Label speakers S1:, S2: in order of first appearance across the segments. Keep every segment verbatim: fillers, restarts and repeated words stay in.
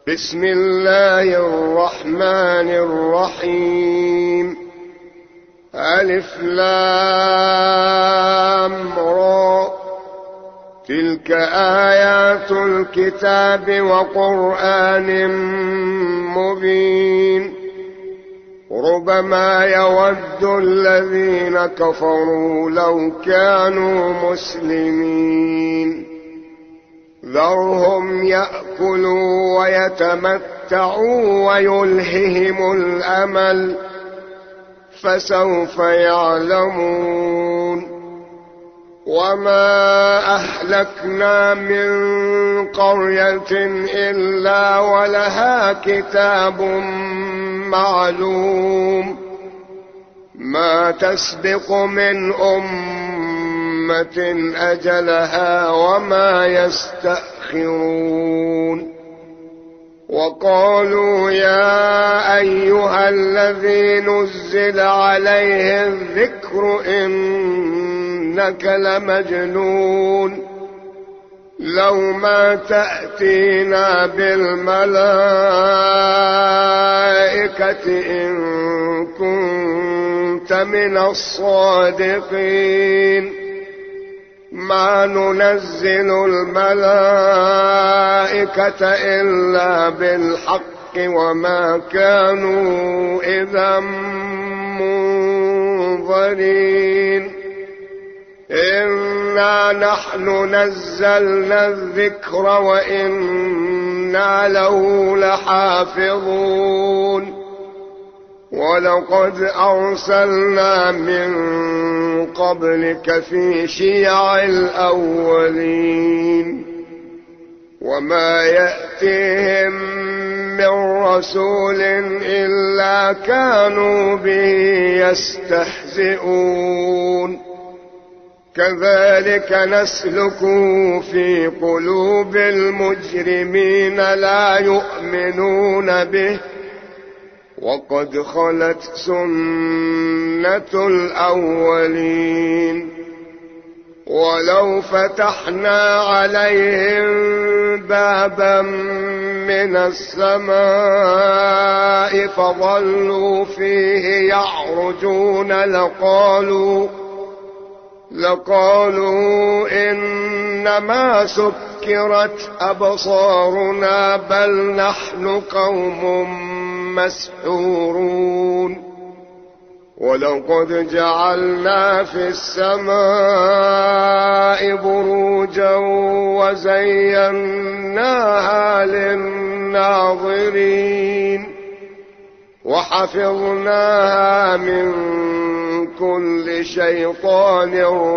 S1: بسم الله الرحمن الرحيم. ألف لام را، تلك آيات الكتاب وقرآن مبين. ربما يود الذين كفروا لو كانوا مسلمين. ذرهم يأكلوا ويتمتعوا ويلههم الأمل، فسوف يعلمون. وما أهلكنا من قرية إلا ولها كتاب معلوم، ما تسبق من أمة أجلها وما يستأخرون. وقالوا يا أيها الذي نزل عليه الذكر إنك لمجنون، لو ما تأتينا بالملائكة إن كنت من الصادقين. ما ننزل الملائكة إلا بالحق وما كانوا إذا منظرين. إنا نحن نزلنا الذكر وإنا له لحافظون. ولقد أرسلنا من قبلك في شيع الأولين، وما يأتيهم من رسول إلا كانوا به يستهزئون. كذلك نسلكه في قلوب المجرمين لا يؤمنون به، وقد خلت سنة الأولين. ولو فتحنا عليهم بابا من السماء فظلوا فيه يعرجون لقالوا لقالوا إنما سكرت أبصارنا بل نحن قوم مسحورون. ولقد جعلنا في السماء بروجا وزيناها للناظرين، وحفظناها من كل شيطان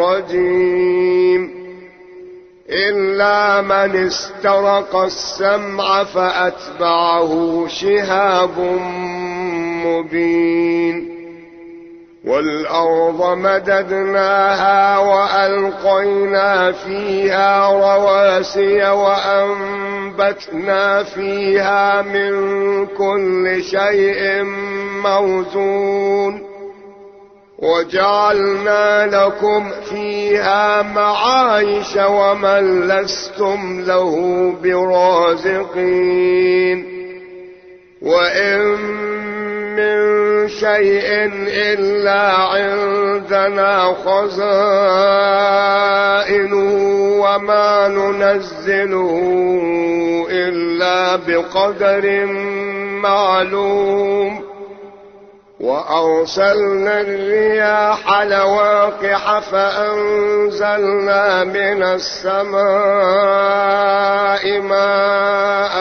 S1: رجيم، إلا من استرق السمع فأتبعه شهاب مبين. والأرض مددناها وألقينا فيها رواسي وأنبتنا فيها من كل شيء موزون، وجعلنا لكم فيها معايش ومن لستم له برازقين. وإن من شيء إلا عندنا خزائنه وما ننزله إلا بقدر معلوم. وأرسلنا الرياح لواقح فأنزلنا من السماء ماء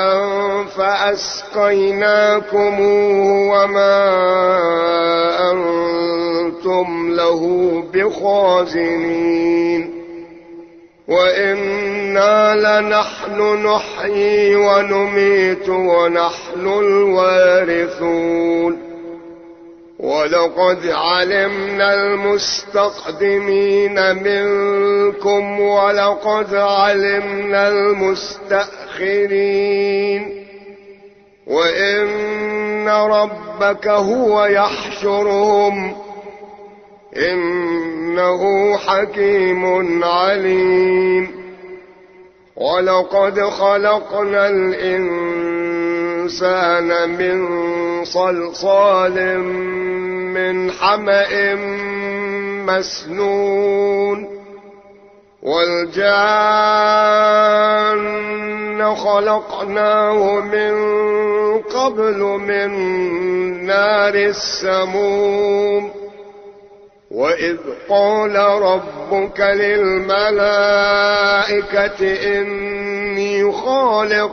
S1: فأسقيناكموه وما أنتم له بخازنين. وإنا لنحن نحيي ونميت ونحن الوارثون. ولقد علمنا المستقدمين منكم ولقد علمنا المستأخرين. وإن ربك هو يحشرهم إنه حكيم عليم. ولقد خلقنا الإنسان الإنسان من صلصال من حمأ مسنون والجان خلقناه من قبل من نار السموم وإذ قال ربك للملائكة إني خالق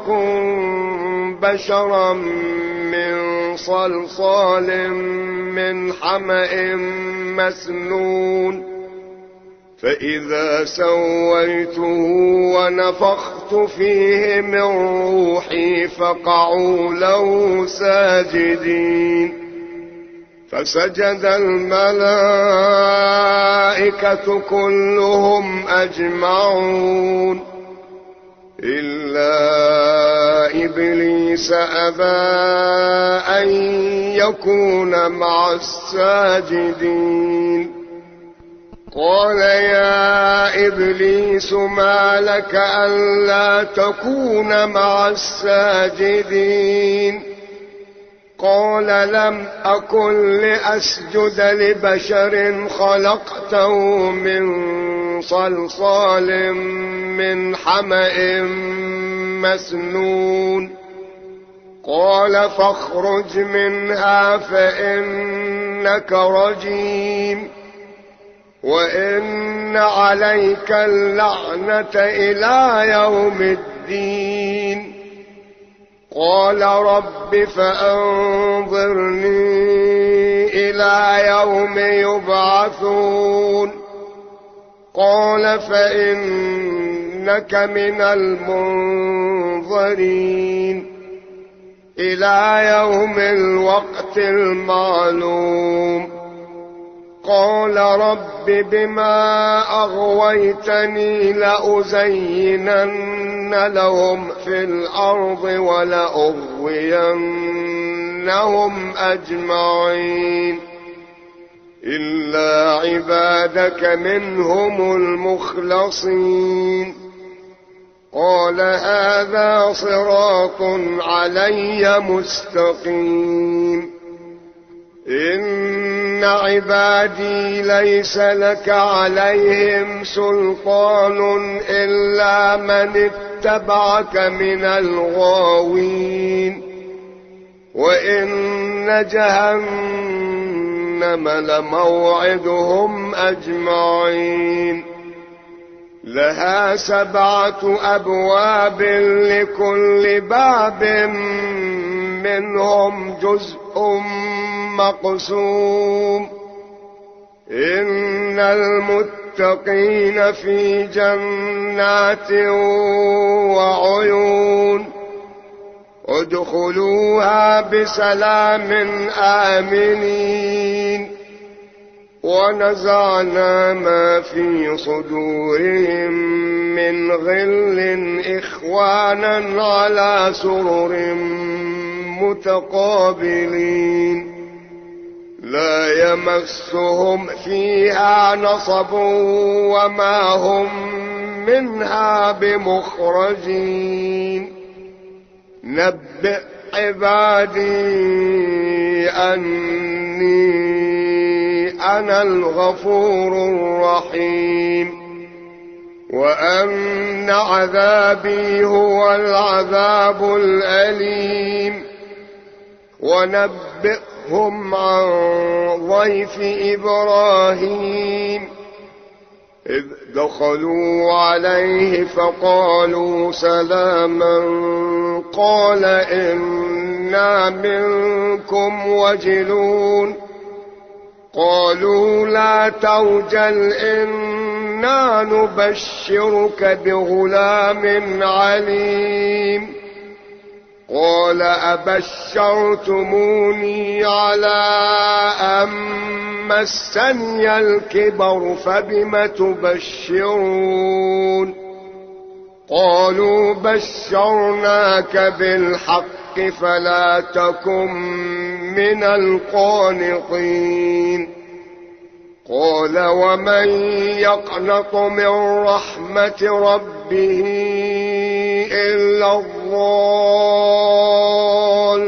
S1: بشرا من صلصال من حمأ مسنون فإذا سويته ونفخت فيه من روحي فقعوا له ساجدين فسجد الملائكة كلهم أجمعون إلا إبليس أبى أن يكون مع الساجدين قال يا إبليس ما لك ألا تكون مع الساجدين قال لم أكن لأسجد لبشر خلقته من صلصال من حمأ مسنون قال فاخرج منها فإنك رجيم وإن عليك اللعنة إلى يوم الدين قال رب فأنظرني إلى يوم يبعثون قال فإنك من المنظرين إلى يوم الوقت المعلوم قال رب بما أغويتني لأزينن لهم في الأرض ولأغوينهم أجمعين إلا عبادك منهم المخلصين قال هذا صراط علي مستقيم إن عبادي ليس لك عليهم سلطان إلا من اتبعك من الغاوين وإن جهنم لموعدهم أجمعين لها سبعة أبواب لكل باب منهم جزء مقسوم إن المتقين في جنات وعيون ادخلوها بسلام آمنين ونزعنا ما في صدورهم من غل إخوانا على سرر متقابلين لا يمسهم فيها نصب وما هم منها بمخرجين نبئ عبادي أني أنا الغفور الرحيم وأن عذابي هو العذاب الأليم ونبئهم عن ضيف إبراهيم إذ دخلوا عليه فقالوا سلاما قال إنا منكم وجلون قالوا لا توجل إنا نبشرك بغلام عليم قال أبشرتموني على أن مسني الكبر فبم تبشرون قالوا بشرناك بالحق فلا تكن من القانطين قال ومن يقنط من رحمة ربه إلا الضالون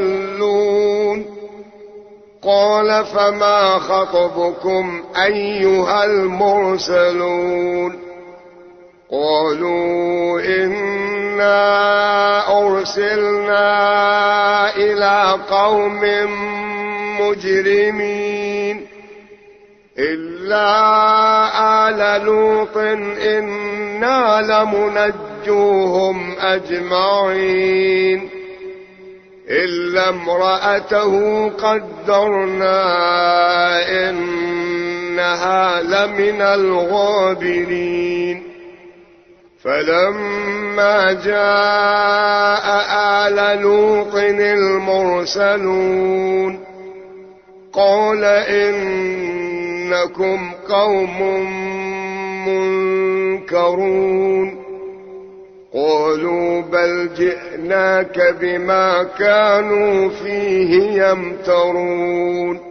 S1: قال فما خطبكم أيها المرسلون قالوا إنا أرسلنا إلى قوم مجرمين إلا آل لوط إنا لمنجوهم أجمعين إلا امرأته قدرنا إنها لمن الغابرين فلما جاء آل لوط المرسلون قال إنكم قوم منكرون قالوا بل جئناك بما كانوا فيه يمترون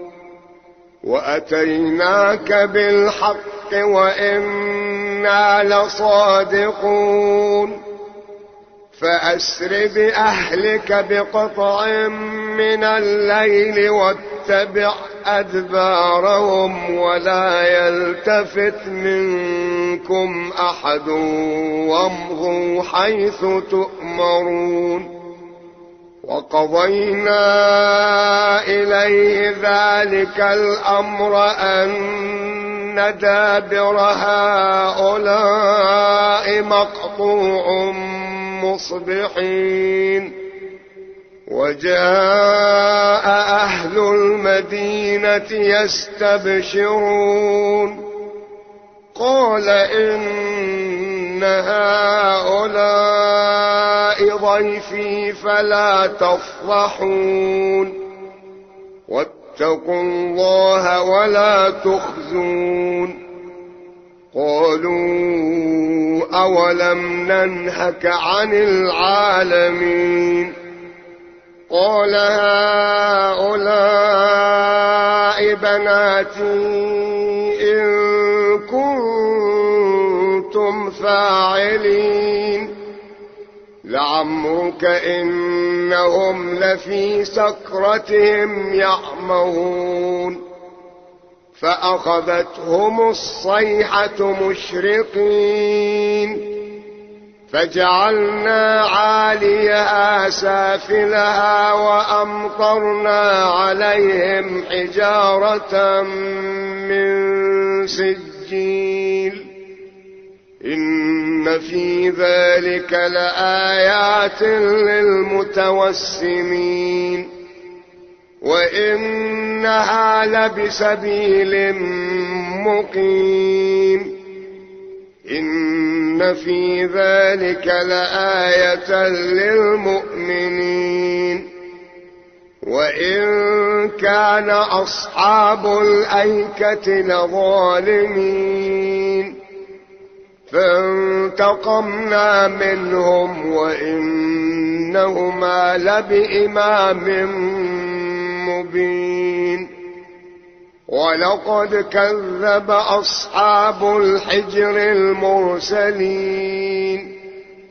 S1: وأتيناك بالحق وإنا لصادقون فأسر بأهلك بقطع من الليل واتبع أدبارهم ولا يلتفت منكم أحد وامضوا حيث تؤمرون وقضينا إليه ذلك الأمر أن دابر هؤلاء مقطوع مصبحين وجاء أهل المدينة يستبشرون قال إن هؤلاء ضيفي فلا تفضحون واتقوا الله ولا تخزون قالوا أولم ننهك عن العالمين قال هؤلاء بناتي إن كنتم فاعلين لعمرك إنهم لفي سكرتهم يعمهون فأخذتهم الصيحة مشرقين فجعلنا عاليها سافلها وأمطرنا عليهم حجارة من سجيل إن في ذلك لآيات للمتوسمين وإنها لبسبيل مقيم إن في ذلك لآية للمؤمنين وإن كان أصحاب الأيكة لظالمين فانتقمنا منهم وإنهما لبإمام مبين ولقد كذب أصحاب الحجر المرسلين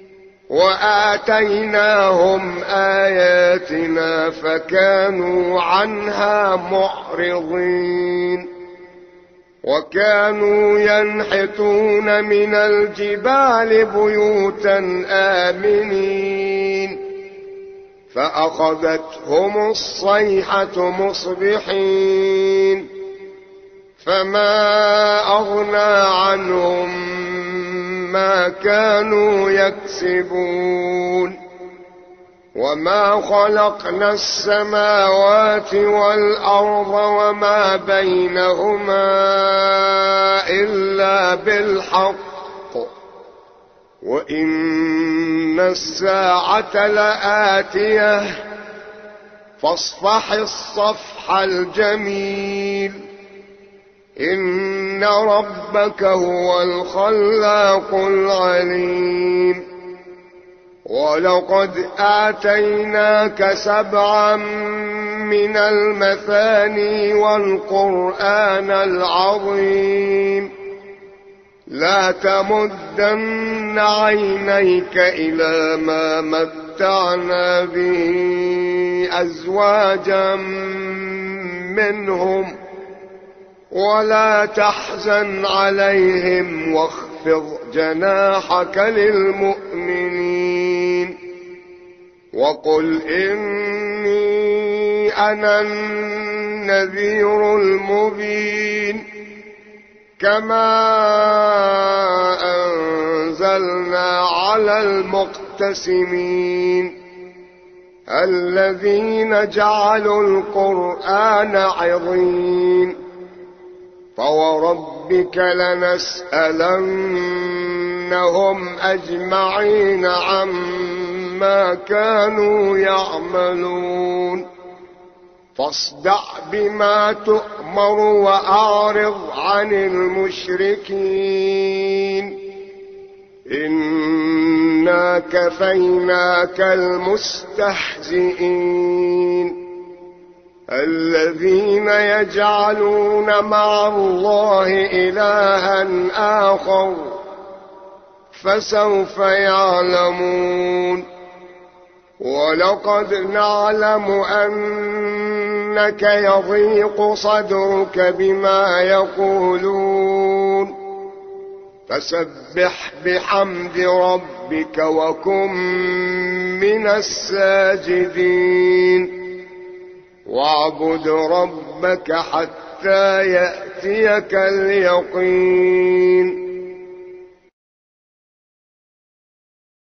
S1: وآتيناهم آياتنا فكانوا عنها معرضين وكانوا ينحتون من الجبال بيوتا آمنين فأخذتهم الصيحة مصبحين فما أغنى عنهم ما كانوا يكسبون وما خلقنا السماوات والأرض وما بينهما إلا بالحق وإن الساعة لآتية فاصفح الصفح الجميل إن ربك هو الخلاق العليم ولقد آتيناك سبعا من المثاني والقرآن العظيم لا تمدن عينيك إلى ما متعنا به أزواجا منهم ولا تحزن عليهم واخفض جناحك للمؤمنين وقل إني أنا النذير المبين كما أنزلنا على المقتسمين الذين جعلوا القرآن عضين فوربك لنسألنهم أجمعين عما كانوا يعملون فاصدع بما تؤمر وأعرض عن المشركين إنا كفيناك المستهزئين الذين يجعلون مع الله إلها آخر فسوف يعلمون ولقد نعلم أنك يضيق صدرك بما يقولون فسبح بحمد ربك وكن من الساجدين واعبد ربك حتى يأتيك اليقين